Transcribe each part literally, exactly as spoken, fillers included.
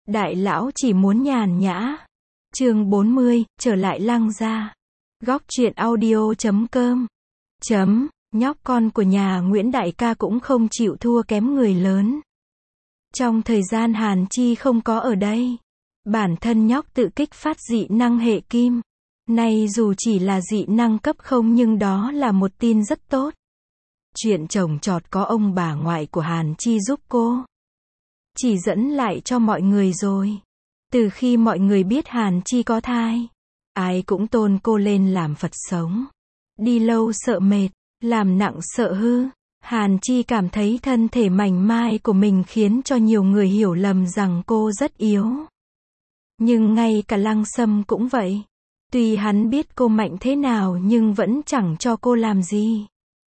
Đại lão chỉ muốn nhàn nhã. Chương bốn mươi, trở lại Lăng gia. Góc truyện audio chấm com. Chấm, nhóc con của nhà Nguyễn đại ca cũng không chịu thua kém người lớn. Trong thời gian Hàn Chi không có ở đây, bản thân nhóc tự kích phát dị năng hệ kim. Nay dù chỉ là dị năng cấp không nhưng đó là một tin rất tốt. Chuyện chồng chọt có ông bà ngoại của Hàn Chi giúp cô chỉ dẫn lại cho mọi người rồi. Từ khi mọi người biết Hàn Chi có thai, ai cũng tôn cô lên làm Phật sống. Đi lâu sợ mệt, làm nặng sợ hư. Hàn Chi cảm thấy thân thể mảnh mai của mình khiến cho nhiều người hiểu lầm rằng cô rất yếu. Nhưng ngay cả Lăng Sâm cũng vậy. Tuy hắn biết cô mạnh thế nào nhưng vẫn chẳng cho cô làm gì.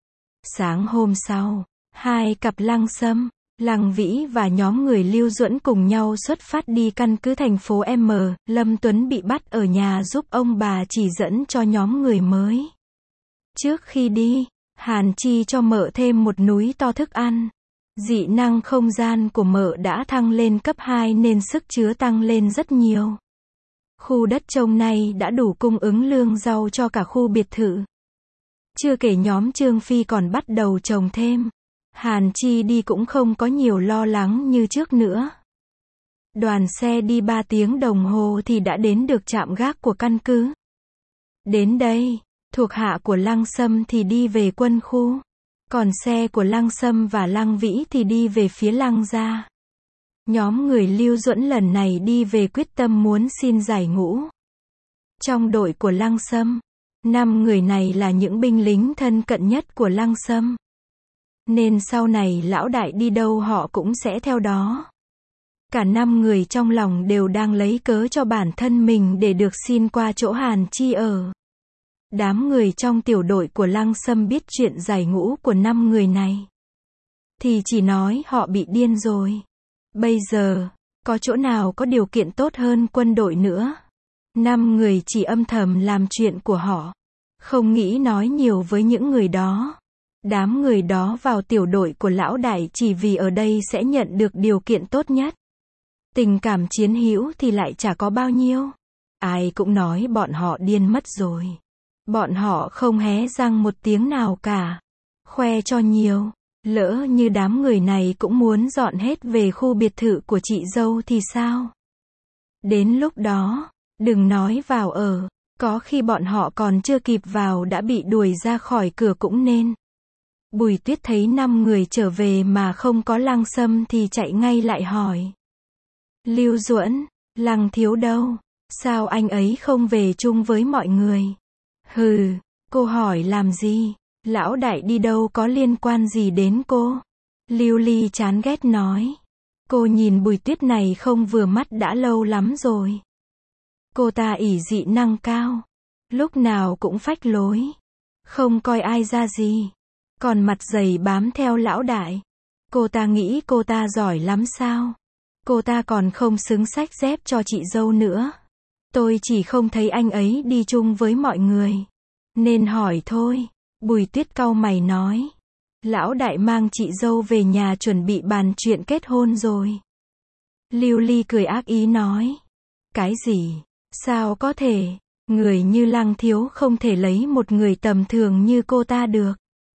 Sáng hôm sau, hai cặp Lăng Sâm, Lăng Vĩ và nhóm người Lưu Duẫn cùng nhau xuất phát đi căn cứ thành phố M. Lâm Tuấn bị bắt ở nhà giúp ông bà chỉ dẫn cho nhóm người mới. Trước khi đi, Hàn Chi cho Mợ thêm một núi to thức ăn. Dị năng không gian của Mợ đã thăng lên cấp hai nên sức chứa tăng lên rất nhiều. Khu đất trông này đã đủ cung ứng lương rau cho cả khu biệt thự. Chưa kể nhóm Trương Phi còn bắt đầu trồng thêm. Hàn Chi đi cũng không có nhiều lo lắng như trước nữa. Đoàn xe đi ba tiếng đồng hồ thì đã đến được trạm gác của căn cứ. Đến đây, thuộc hạ của Lăng Sâm thì đi về quân khu. Còn xe của Lăng Sâm và Lăng Vĩ thì đi về phía Lăng gia. Nhóm người Lưu Duẫn lần này đi về quyết tâm muốn xin giải ngũ. Trong đội của Lăng Sâm, năm người này là những binh lính thân cận nhất của Lăng Sâm. Nên sau này lão đại đi đâu họ cũng sẽ theo đó. Cả năm người trong lòng đều đang lấy cớ cho bản thân mình để được xin qua chỗ Hàn Chi ở. Đám người trong tiểu đội của Lăng Sâm biết chuyện giải ngũ của năm người này thì chỉ nói họ bị điên rồi. Bây giờ, có chỗ nào có điều kiện tốt hơn quân đội nữa. Năm người chỉ âm thầm làm chuyện của họ, không nghĩ nói nhiều với những người đó. Đám người đó vào tiểu đội của lão đại chỉ vì ở đây sẽ nhận được điều kiện tốt nhất. Tình cảm chiến hữu thì lại chả có bao nhiêu. Ai cũng nói bọn họ điên mất rồi. Bọn họ không hé răng một tiếng nào cả. Khoe cho nhiều. Lỡ như đám người này cũng muốn dọn hết về khu biệt thự của chị dâu thì sao? Đến lúc đó, đừng nói vào ở. Có khi bọn họ còn chưa kịp vào đã bị đuổi ra khỏi cửa cũng nên. Bùi Tuyết thấy năm người trở về mà không có Lăng Sâm thì chạy ngay lại hỏi. Lưu Duẫn, Lăng thiếu đâu? Sao anh ấy không về chung với mọi người? Hừ, cô hỏi làm gì? Lão đại đi đâu có liên quan gì đến cô? Lưu Ly chán ghét nói. Cô nhìn Bùi Tuyết này không vừa mắt đã lâu lắm rồi. Cô ta ỷ dị năng cao. Lúc nào cũng phách lối. Không coi ai ra gì. Còn mặt dày bám theo lão đại. Cô ta nghĩ cô ta giỏi lắm sao? Cô ta còn không xứng xách dép cho chị dâu nữa. Tôi chỉ không thấy anh ấy đi chung với mọi người. Nên hỏi thôi. Bùi Tuyết cau mày nói. Lão đại mang chị dâu về nhà chuẩn bị bàn chuyện kết hôn rồi. Lưu Ly cười ác ý nói. Cái gì? Sao có thể? Người như Lăng thiếu không thể lấy một người tầm thường như cô ta được.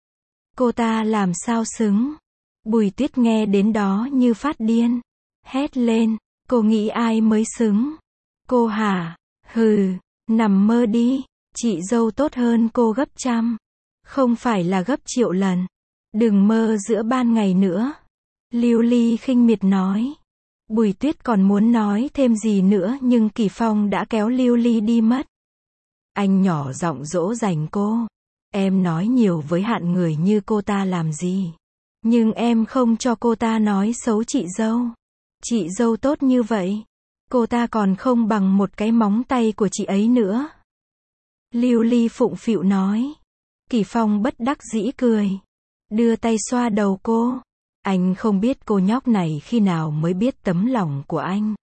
Cô ta làm sao xứng? Bùi Tuyết nghe đến đó như phát điên. Hét lên. Cô nghĩ ai mới xứng? Cô hả? Hừ, nằm mơ đi. Chị dâu tốt hơn cô gấp trăm. Không phải là gấp triệu lần. Đừng mơ giữa ban ngày nữa. Lưu Ly khinh miệt nói. Bùi Tuyết còn muốn nói thêm gì nữa nhưng Kỳ Phong đã kéo Lưu Ly đi mất. Anh nhỏ giọng dỗ dành cô. Em nói nhiều với hạn người như cô ta làm gì. Nhưng em không cho cô ta nói xấu chị dâu. Chị dâu tốt như vậy. Cô ta còn không bằng một cái móng tay của chị ấy nữa. Lưu Ly phụng phịu nói. Kỳ Phong bất đắc dĩ cười. Đưa tay xoa đầu cô. Anh không biết cô nhóc này khi nào mới biết tấm lòng của anh.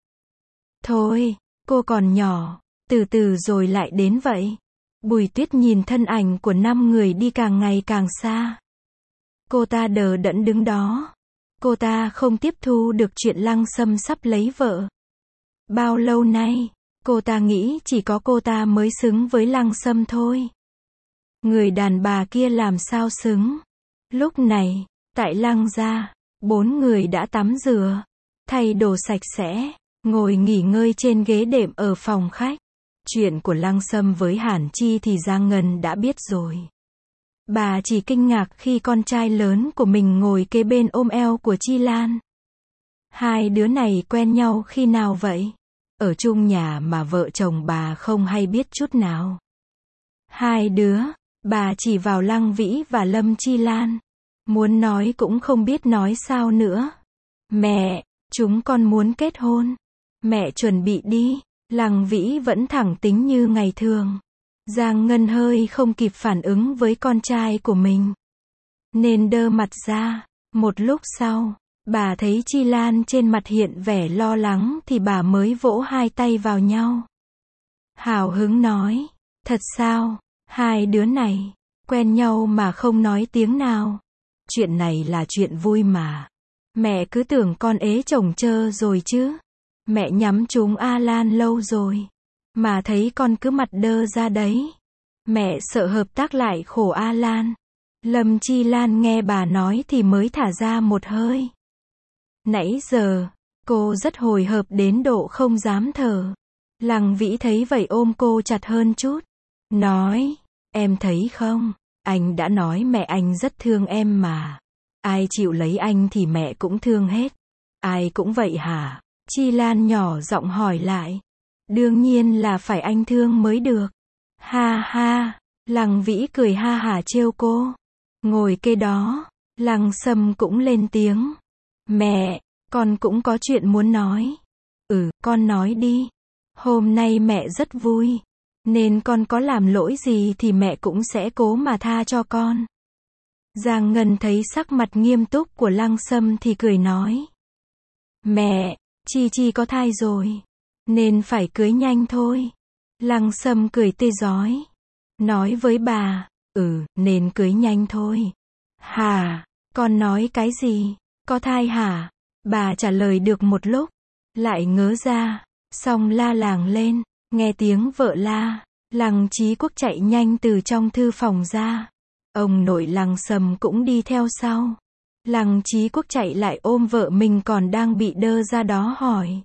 Thôi, cô còn nhỏ. Từ từ rồi lại đến vậy. Bùi Tuyết nhìn thân ảnh của năm người đi càng ngày càng xa. Cô ta đờ đẫn đứng đó. Cô ta không tiếp thu được chuyện Lăng Sâm sắp lấy vợ. Bao lâu nay, cô ta nghĩ chỉ có cô ta mới xứng với Lăng Sâm thôi. Người đàn bà kia làm sao xứng. Lúc này, tại Lăng gia, bốn người đã tắm rửa, thay đồ sạch sẽ, ngồi nghỉ ngơi trên ghế đệm ở phòng khách. Chuyện của Lăng Sâm với Hàn Chi thì Giang Ngân đã biết rồi. Bà chỉ kinh ngạc khi con trai lớn của mình ngồi kế bên ôm eo của Chi Lan. Hai đứa này quen nhau khi nào vậy? Ở chung nhà mà vợ chồng bà không hay biết chút nào. Hai đứa, bà chỉ vào Lăng Vĩ và Lâm Chi Lan. Muốn nói cũng không biết nói sao nữa. Mẹ, chúng con muốn kết hôn. Mẹ chuẩn bị đi. Lăng Vĩ vẫn thẳng tính như ngày thường. Giang Ngân hơi không kịp phản ứng với con trai của mình, nên đơ mặt ra. Một lúc sau, bà thấy Chi Lan trên mặt hiện vẻ lo lắng thì bà mới vỗ hai tay vào nhau. Hào hứng nói, thật sao, hai đứa này, quen nhau mà không nói tiếng nào. Chuyện này là chuyện vui mà. Mẹ cứ tưởng con ế chồng chơ rồi chứ. Mẹ nhắm trúng A Lan lâu rồi, mà thấy con cứ mặt đơ ra đấy. Mẹ sợ hợp tác lại khổ A Lan. Lâm Chi Lan nghe bà nói thì mới thả ra một hơi. Nãy giờ, cô rất hồi hộp đến độ không dám thở. Lăng Vĩ thấy vậy ôm cô chặt hơn chút. Nói, em thấy không, anh đã nói mẹ anh rất thương em mà. Ai chịu lấy anh thì mẹ cũng thương hết. Ai cũng vậy hả? Chi Lan nhỏ giọng hỏi lại. Đương nhiên là phải anh thương mới được. Ha ha, Lăng Vĩ cười ha hả trêu cô. Ngồi kế đó, Lăng Sâm cũng lên tiếng. Mẹ, con cũng có chuyện muốn nói. Ừ, con nói đi. Hôm nay mẹ rất vui, nên con có làm lỗi gì thì mẹ cũng sẽ cố mà tha cho con. Giang Ngân thấy sắc mặt nghiêm túc của Lăng Sâm thì cười nói. Mẹ, Chi Chi có thai rồi, nên phải cưới nhanh thôi. Lăng Sâm cười tươi rói. Nói với bà, ừ, nên cưới nhanh thôi. Hả, con nói cái gì? Có thai hả? Bà trả lời được một lúc, lại ngớ ra, xong la làng lên. Nghe tiếng vợ la, Lăng Chí Quốc chạy nhanh từ trong thư phòng ra. Ông nội Lăng Sâm cũng đi theo sau. Lăng Chí Quốc chạy lại ôm vợ mình còn đang bị đơ ra đó hỏi.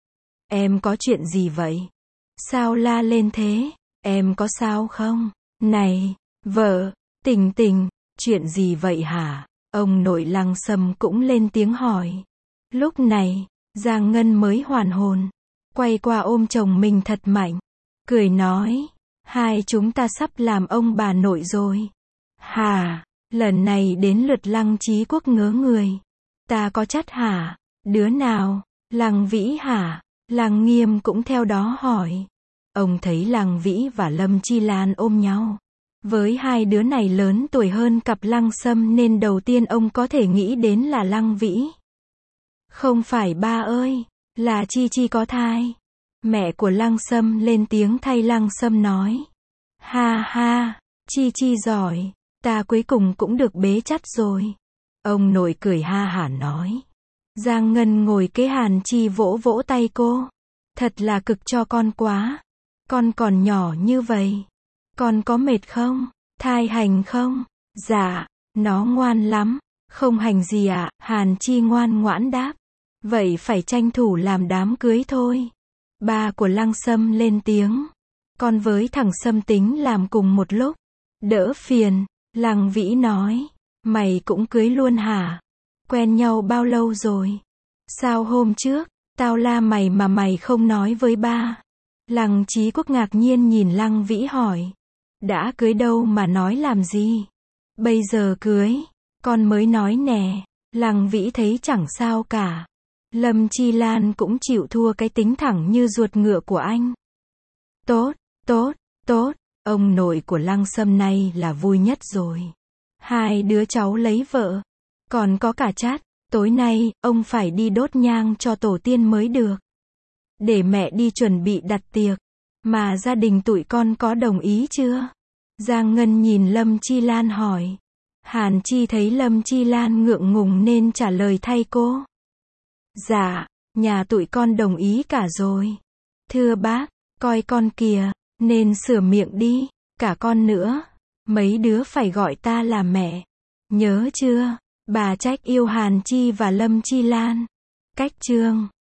Em có chuyện gì vậy? Sao la lên thế? Em có sao không? Này, vợ, Tình Tình, chuyện gì vậy hả? Ông nội Lăng Sâm cũng lên tiếng hỏi. Lúc này, Giang Ngân mới hoàn hồn, quay qua ôm chồng mình thật mạnh, cười nói, hai chúng ta sắp làm ông bà nội rồi. Hà, lần này đến lượt Lăng Chí Quốc ngớ người. Ta có chắc hả? Đứa nào? Lăng Vĩ hả? Lăng Nghiêm cũng theo đó hỏi. Ông thấy Lăng Vĩ và Lâm Chi Lan ôm nhau. Với hai đứa này lớn tuổi hơn cặp Lăng Sâm nên đầu tiên ông có thể nghĩ đến là Lăng Vĩ. Không phải ba ơi, là Chi Chi có thai. Mẹ của Lăng Sâm lên tiếng thay Lăng Sâm nói. Ha ha, Chi Chi giỏi, ta cuối cùng cũng được bế chắt rồi. Ông nội cười ha hả nói. Giang Ngân ngồi kế Hàn Chi vỗ vỗ tay cô. Thật là cực cho con quá. Con còn nhỏ như vậy. Con có mệt không? Thai hành không? Dạ, nó ngoan lắm. Không hành gì ạ, à? Hàn Chi ngoan ngoãn đáp. Vậy phải tranh thủ làm đám cưới thôi. Ba của Lăng Sâm lên tiếng. Con với thằng Sâm tính làm cùng một lúc. Đỡ phiền, Lăng Vĩ nói. Mày cũng cưới luôn hả? Quen nhau bao lâu rồi? Sao hôm trước, tao la mày mà mày không nói với ba? Lăng Chí Quốc ngạc nhiên nhìn Lăng Vĩ hỏi. Đã cưới đâu mà nói làm gì? Bây giờ cưới, con mới nói nè. Lăng Vĩ thấy chẳng sao cả. Lâm Chi Lan cũng chịu thua cái tính thẳng như ruột ngựa của anh. Tốt, tốt, tốt, ông nội của Lăng Sâm này là vui nhất rồi. Hai đứa cháu lấy vợ, còn có cả chát, tối nay, ông phải đi đốt nhang cho tổ tiên mới được. Để mẹ đi chuẩn bị đặt tiệc, mà gia đình tụi con có đồng ý chưa? Giang Ngân nhìn Lâm Chi Lan hỏi. Hàn Chi thấy Lâm Chi Lan ngượng ngùng nên trả lời thay cô. Dạ, Nhà tụi con đồng ý cả rồi. Thưa bác, coi con kìa, nên sửa miệng đi, cả con nữa. Mấy đứa phải gọi ta là mẹ. Nhớ chưa? Bà trách yêu Hàn Chi và Lâm Chi Lan. Cách chương